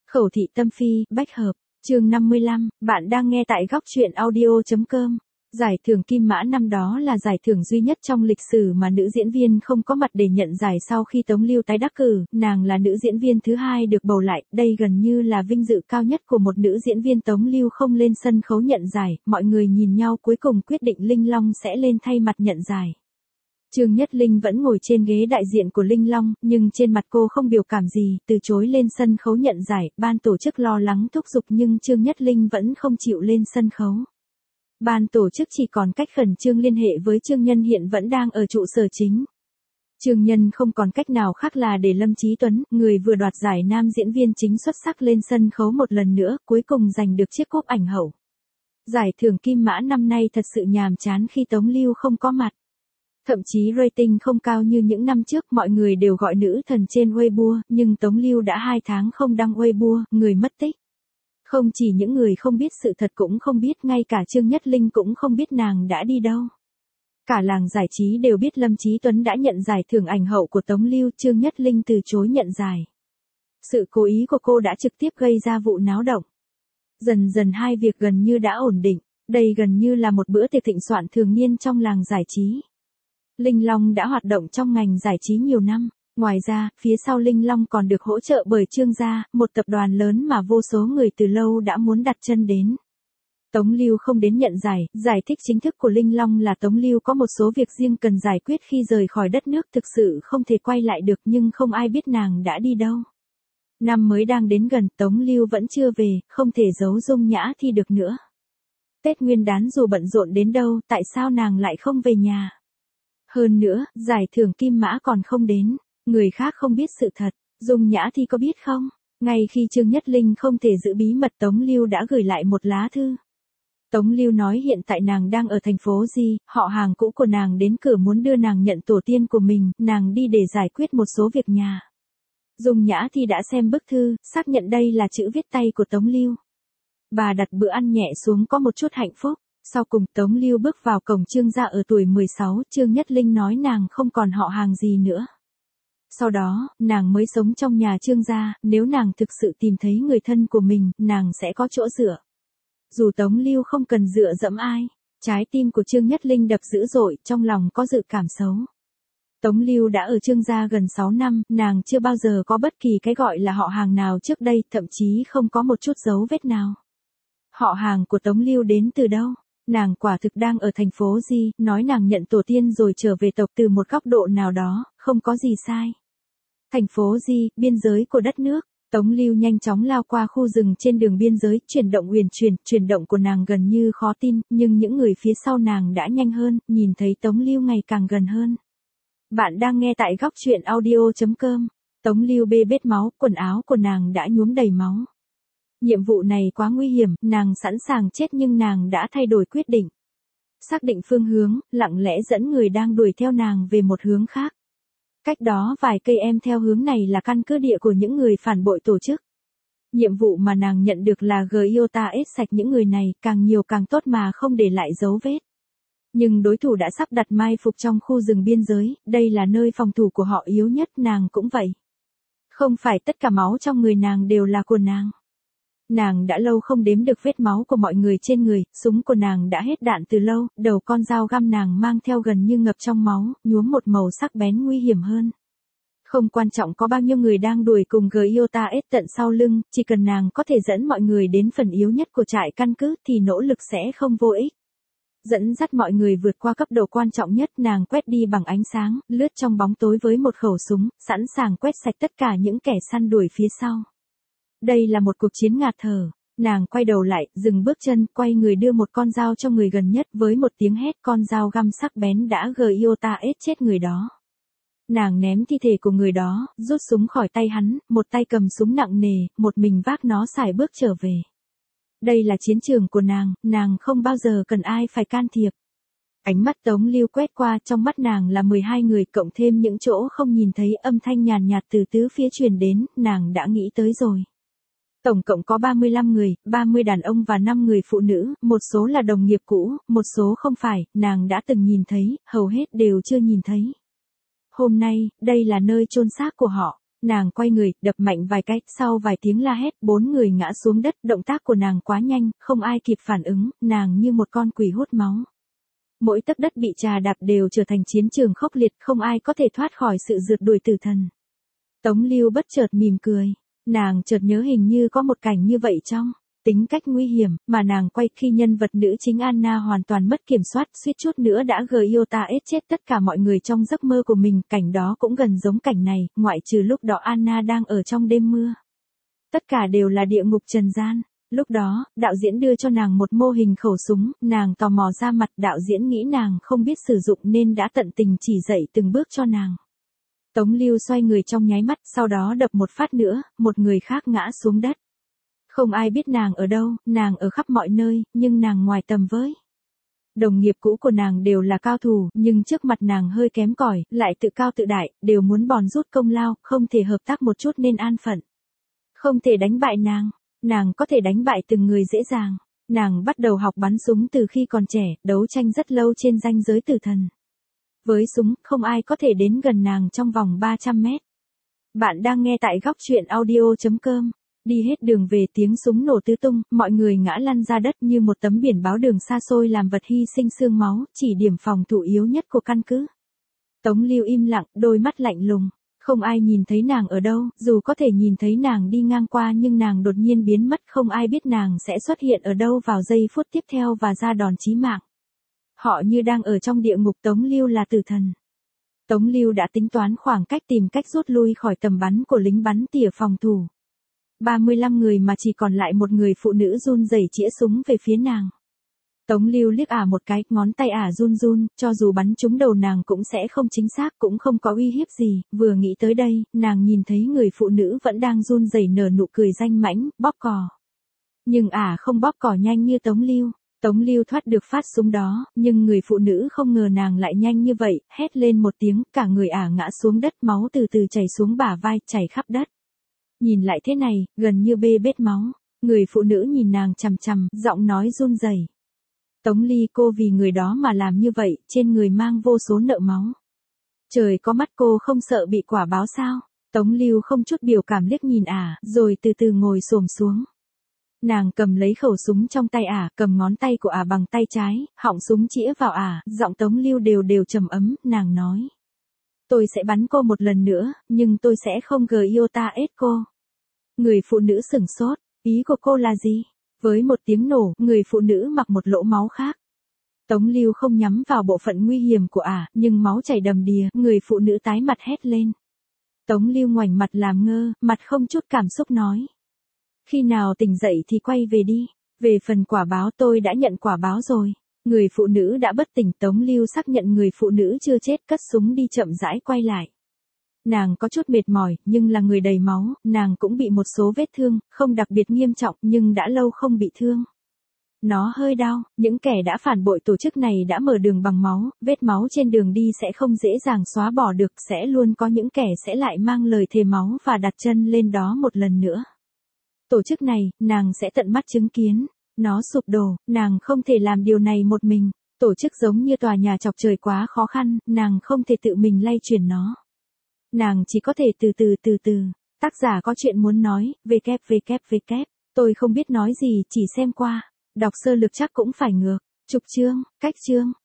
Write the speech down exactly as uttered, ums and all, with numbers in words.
Khẩu thị tâm phi, bách hợp, chương năm mươi lăm, bạn đang nghe tại góc truyện audio.com. Giải thưởng Kim Mã năm đó là giải thưởng duy nhất trong lịch sử mà nữ diễn viên không có mặt để nhận giải sau khi Tống Lưu tái đắc cử, nàng là nữ diễn viên thứ hai được bầu lại, đây gần như là vinh dự cao nhất của một nữ diễn viên. Tống Lưu không lên sân khấu nhận giải, mọi người nhìn nhau cuối cùng quyết định Linh Long sẽ lên thay mặt nhận giải. Trương Nhất Linh vẫn ngồi trên ghế đại diện của Linh Long, nhưng trên mặt cô không biểu cảm gì, từ chối lên sân khấu nhận giải, ban tổ chức lo lắng thúc giục nhưng Trương Nhất Linh vẫn không chịu lên sân khấu. Ban tổ chức chỉ còn cách khẩn trương liên hệ với Trương Nhân hiện vẫn đang ở trụ sở chính. Trương Nhân không còn cách nào khác là để Lâm Chí Tuấn, người vừa đoạt giải nam diễn viên chính xuất sắc lên sân khấu một lần nữa, cuối cùng giành được chiếc cúp ảnh hậu. Giải thưởng Kim Mã năm nay thật sự nhàm chán khi Tống Lưu không có mặt. Thậm chí rating không cao như những năm trước, mọi người đều gọi nữ thần trên Weibo, nhưng Tống Lưu đã hai tháng không đăng Weibo, người mất tích. Không chỉ những người không biết sự thật cũng không biết, ngay cả Trương Nhất Linh cũng không biết nàng đã đi đâu. Cả làng giải trí đều biết Lâm Chí Tuấn đã nhận giải thưởng ảnh hậu của Tống Lưu, Trương Nhất Linh từ chối nhận giải. Sự cố ý của cô đã trực tiếp gây ra vụ náo động. Dần dần hai việc gần như đã ổn định, đây gần như là một bữa tiệc thịnh soạn thường niên trong làng giải trí. Linh Long đã hoạt động trong ngành giải trí nhiều năm, ngoài ra, phía sau Linh Long còn được hỗ trợ bởi Trương gia, một tập đoàn lớn mà vô số người từ lâu đã muốn đặt chân đến. Tống Lưu không đến nhận giải, giải thích chính thức của Linh Long là Tống Lưu có một số việc riêng cần giải quyết khi rời khỏi đất nước, thực sự không thể quay lại được, nhưng không ai biết nàng đã đi đâu. Năm mới đang đến gần, Tống Lưu vẫn chưa về, không thể giấu Dung Nhã Thi được nữa. Tết Nguyên đán dù bận rộn đến đâu, tại sao nàng lại không về nhà? Hơn nữa, giải thưởng Kim Mã còn không đến, người khác không biết sự thật, Dung Nhã Thi có biết không? Ngay khi Trương Nhất Linh không thể giữ bí mật, Tống Lưu đã gửi lại một lá thư. Tống Lưu nói hiện tại nàng đang ở thành phố Di, họ hàng cũ của nàng đến cửa muốn đưa nàng nhận tổ tiên của mình, nàng đi để giải quyết một số việc nhà. Dung Nhã Thi đã xem bức thư, xác nhận đây là chữ viết tay của Tống Lưu. Bà đặt bữa ăn nhẹ xuống có một chút hạnh phúc. Sau cùng Tống Lưu bước vào cổng Trương gia ở tuổi mười sáu, Trương Nhất Linh nói nàng không còn họ hàng gì nữa. Sau đó, nàng mới sống trong nhà Trương gia, nếu nàng thực sự tìm thấy người thân của mình, nàng sẽ có chỗ dựa. Dù Tống Lưu không cần dựa dẫm ai, trái tim của Trương Nhất Linh đập dữ dội, trong lòng có dự cảm xấu. Tống Lưu đã ở Trương gia gần sáu năm, nàng chưa bao giờ có bất kỳ cái gọi là họ hàng nào trước đây, thậm chí không có một chút dấu vết nào. Họ hàng của Tống Lưu đến từ đâu? Nàng quả thực đang ở thành phố Di, nói nàng nhận tổ tiên rồi trở về tộc từ một góc độ nào đó, không có gì sai. Thành phố Di, biên giới của đất nước, Tống Lưu nhanh chóng lao qua khu rừng trên đường biên giới, chuyển động huyền chuyển, chuyển động của nàng gần như khó tin, nhưng những người phía sau nàng đã nhanh hơn, nhìn thấy Tống Lưu ngày càng gần hơn. Bạn đang nghe tại góc truyện audio.com, Tống Lưu bê bết máu, quần áo của nàng đã nhuốm đầy máu. Nhiệm vụ này quá nguy hiểm, nàng sẵn sàng chết nhưng nàng đã thay đổi quyết định. Xác định phương hướng, lặng lẽ dẫn người đang đuổi theo nàng về một hướng khác. Cách đó vài cây em theo hướng này là căn cứ địa của những người phản bội tổ chức. Nhiệm vụ mà nàng nhận được là Giota ết sạch những người này, càng nhiều càng tốt mà không để lại dấu vết. Nhưng đối thủ đã sắp đặt mai phục trong khu rừng biên giới, đây là nơi phòng thủ của họ yếu nhất, nàng cũng vậy. Không phải tất cả máu trong người nàng đều là của nàng. Nàng đã lâu không đếm được vết máu của mọi người trên người, súng của nàng đã hết đạn từ lâu, đầu con dao găm nàng mang theo gần như ngập trong máu, nhuốm một màu sắc bén nguy hiểm hơn. Không quan trọng có bao nhiêu người đang đuổi cùng Giota ết tận sau lưng, chỉ cần nàng có thể dẫn mọi người đến phần yếu nhất của trại căn cứ thì nỗ lực sẽ không vô ích. Dẫn dắt mọi người vượt qua cấp độ quan trọng nhất, nàng quét đi bằng ánh sáng, lướt trong bóng tối với một khẩu súng, sẵn sàng quét sạch tất cả những kẻ săn đuổi phía sau. Đây là một cuộc chiến ngạt thở, nàng quay đầu lại, dừng bước chân, quay người đưa một con dao cho người gần nhất, với một tiếng hét con dao găm sắc bén đã Giota ết chết người đó. Nàng ném thi thể của người đó, rút súng khỏi tay hắn, một tay cầm súng nặng nề, một mình vác nó sải bước trở về. Đây là chiến trường của nàng, nàng không bao giờ cần ai phải can thiệp. Ánh mắt Tống Lưu quét qua, trong mắt nàng là mười hai người cộng thêm những chỗ không nhìn thấy, âm thanh nhàn nhạt từ tứ phía truyền đến, nàng đã nghĩ tới rồi. Tổng cộng có ba mươi lăm người, ba mươi đàn ông và năm người phụ nữ, một số là đồng nghiệp cũ, một số không phải, nàng đã từng nhìn thấy, hầu hết đều chưa nhìn thấy. Hôm nay, đây là nơi chôn xác của họ. Nàng quay người, đập mạnh vài cái, sau vài tiếng la hét, bốn người ngã xuống đất, động tác của nàng quá nhanh, không ai kịp phản ứng, nàng như một con quỷ hút máu. Mỗi tấc đất bị trà đạp đều trở thành chiến trường khốc liệt, không ai có thể thoát khỏi sự rượt đuổi tử thần. Tống Lưu bất chợt mỉm cười, nàng chợt nhớ hình như có một cảnh như vậy trong Tính cách nguy hiểm mà nàng quay khi nhân vật nữ chính Anna hoàn toàn mất kiểm soát, suýt chút nữa đã Giota ết chết tất cả mọi người trong giấc mơ của mình, cảnh đó cũng gần giống cảnh này, ngoại trừ lúc đó Anna đang ở trong đêm mưa. Tất cả đều là địa ngục trần gian. Lúc đó, đạo diễn đưa cho nàng một mô hình khẩu súng, nàng tò mò ra mặt, đạo diễn nghĩ nàng không biết sử dụng nên đã tận tình chỉ dạy từng bước cho nàng. Tống Lưu xoay người trong nháy mắt, sau đó đập một phát nữa, một người khác ngã xuống đất. Không ai biết nàng ở đâu, nàng ở khắp mọi nơi, nhưng nàng ngoài tầm với. Đồng nghiệp cũ của nàng đều là cao thủ, nhưng trước mặt nàng hơi kém cỏi, lại tự cao tự đại, đều muốn bòn rút công lao, không thể hợp tác một chút nên an phận. Không thể đánh bại nàng, nàng có thể đánh bại từng người dễ dàng. Nàng bắt đầu học bắn súng từ khi còn trẻ, đấu tranh rất lâu trên ranh giới tử thần. Với súng, không ai có thể đến gần nàng trong vòng ba trăm mét. Bạn đang nghe tại góc truyện audio chấm com. Đi hết đường về tiếng súng nổ tứ tung, mọi người ngã lăn ra đất như một tấm biển báo đường xa xôi làm vật hy sinh xương máu, chỉ điểm phòng thủ yếu nhất của căn cứ. Tống Lưu im lặng, đôi mắt lạnh lùng. Không ai nhìn thấy nàng ở đâu, dù có thể nhìn thấy nàng đi ngang qua nhưng nàng đột nhiên biến mất, không ai biết nàng sẽ xuất hiện ở đâu vào giây phút tiếp theo và ra đòn chí mạng. Họ như đang ở trong địa ngục, Tống Lưu là tử thần. Tống Lưu đã tính toán khoảng cách tìm cách rút lui khỏi tầm bắn của lính bắn tỉa phòng thủ. ba mươi lăm người mà chỉ còn lại một người phụ nữ run rẩy chĩa súng về phía nàng. Tống Lưu liếc ả một cái, ngón tay ả run run, cho dù bắn trúng đầu nàng cũng sẽ không chính xác, cũng không có uy hiếp gì, vừa nghĩ tới đây, nàng nhìn thấy người phụ nữ vẫn đang run rẩy nở nụ cười danh mãnh, bóp cò. Nhưng ả không bóp cò nhanh như Tống Lưu. Tống Lưu thoát được phát súng đó, nhưng người phụ nữ không ngờ nàng lại nhanh như vậy, hét lên một tiếng, cả người ả ngã xuống đất, máu từ từ chảy xuống bả vai, chảy khắp đất. Nhìn lại thế này, gần như bê bết máu. Người phụ nữ nhìn nàng chằm chằm, giọng nói run rẩy. Tống Ly, cô vì người đó mà làm như vậy, trên người mang vô số nợ máu. Trời có mắt, cô không sợ bị quả báo sao? Tống Lưu không chút biểu cảm liếc nhìn ả, rồi từ từ ngồi xổm xuống. Nàng cầm lấy khẩu súng trong tay ả, cầm ngón tay của ả bằng tay trái, họng súng chĩa vào ả, giọng Tống Lưu đều đều trầm ấm, nàng nói. Tôi sẽ bắn cô một lần nữa, nhưng tôi sẽ không Giota ết cô. Người phụ nữ sửng sốt, ý của cô là gì? Với một tiếng nổ, người phụ nữ mặc một lỗ máu khác. Tống Lưu không nhắm vào bộ phận nguy hiểm của ả, nhưng máu chảy đầm đìa, người phụ nữ tái mặt hét lên. Tống Lưu ngoảnh mặt làm ngơ, mặt không chút cảm xúc nói. Khi nào tỉnh dậy thì quay về đi, về phần quả báo tôi đã nhận quả báo rồi. Người phụ nữ đã bất tỉnh, Tống Lưu xác nhận người phụ nữ chưa chết, cất súng đi chậm rãi quay lại. Nàng có chút mệt mỏi, nhưng là người đầy máu, nàng cũng bị một số vết thương, không đặc biệt nghiêm trọng, nhưng đã lâu không bị thương. Nó hơi đau, những kẻ đã phản bội tổ chức này đã mở đường bằng máu, vết máu trên đường đi sẽ không dễ dàng xóa bỏ được, sẽ luôn có những kẻ sẽ lại mang lời thề máu và đặt chân lên đó một lần nữa. Tổ chức này, nàng sẽ tận mắt chứng kiến, nó sụp đổ, nàng không thể làm điều này một mình. Tổ chức giống như tòa nhà chọc trời quá khó khăn, nàng không thể tự mình lay chuyển nó. Nàng chỉ có thể từ từ từ từ. Tác giả có chuyện muốn nói, www. Tôi không biết nói gì, chỉ xem qua. Đọc sơ lược chắc cũng phải ngược. Trục chương, cách chương.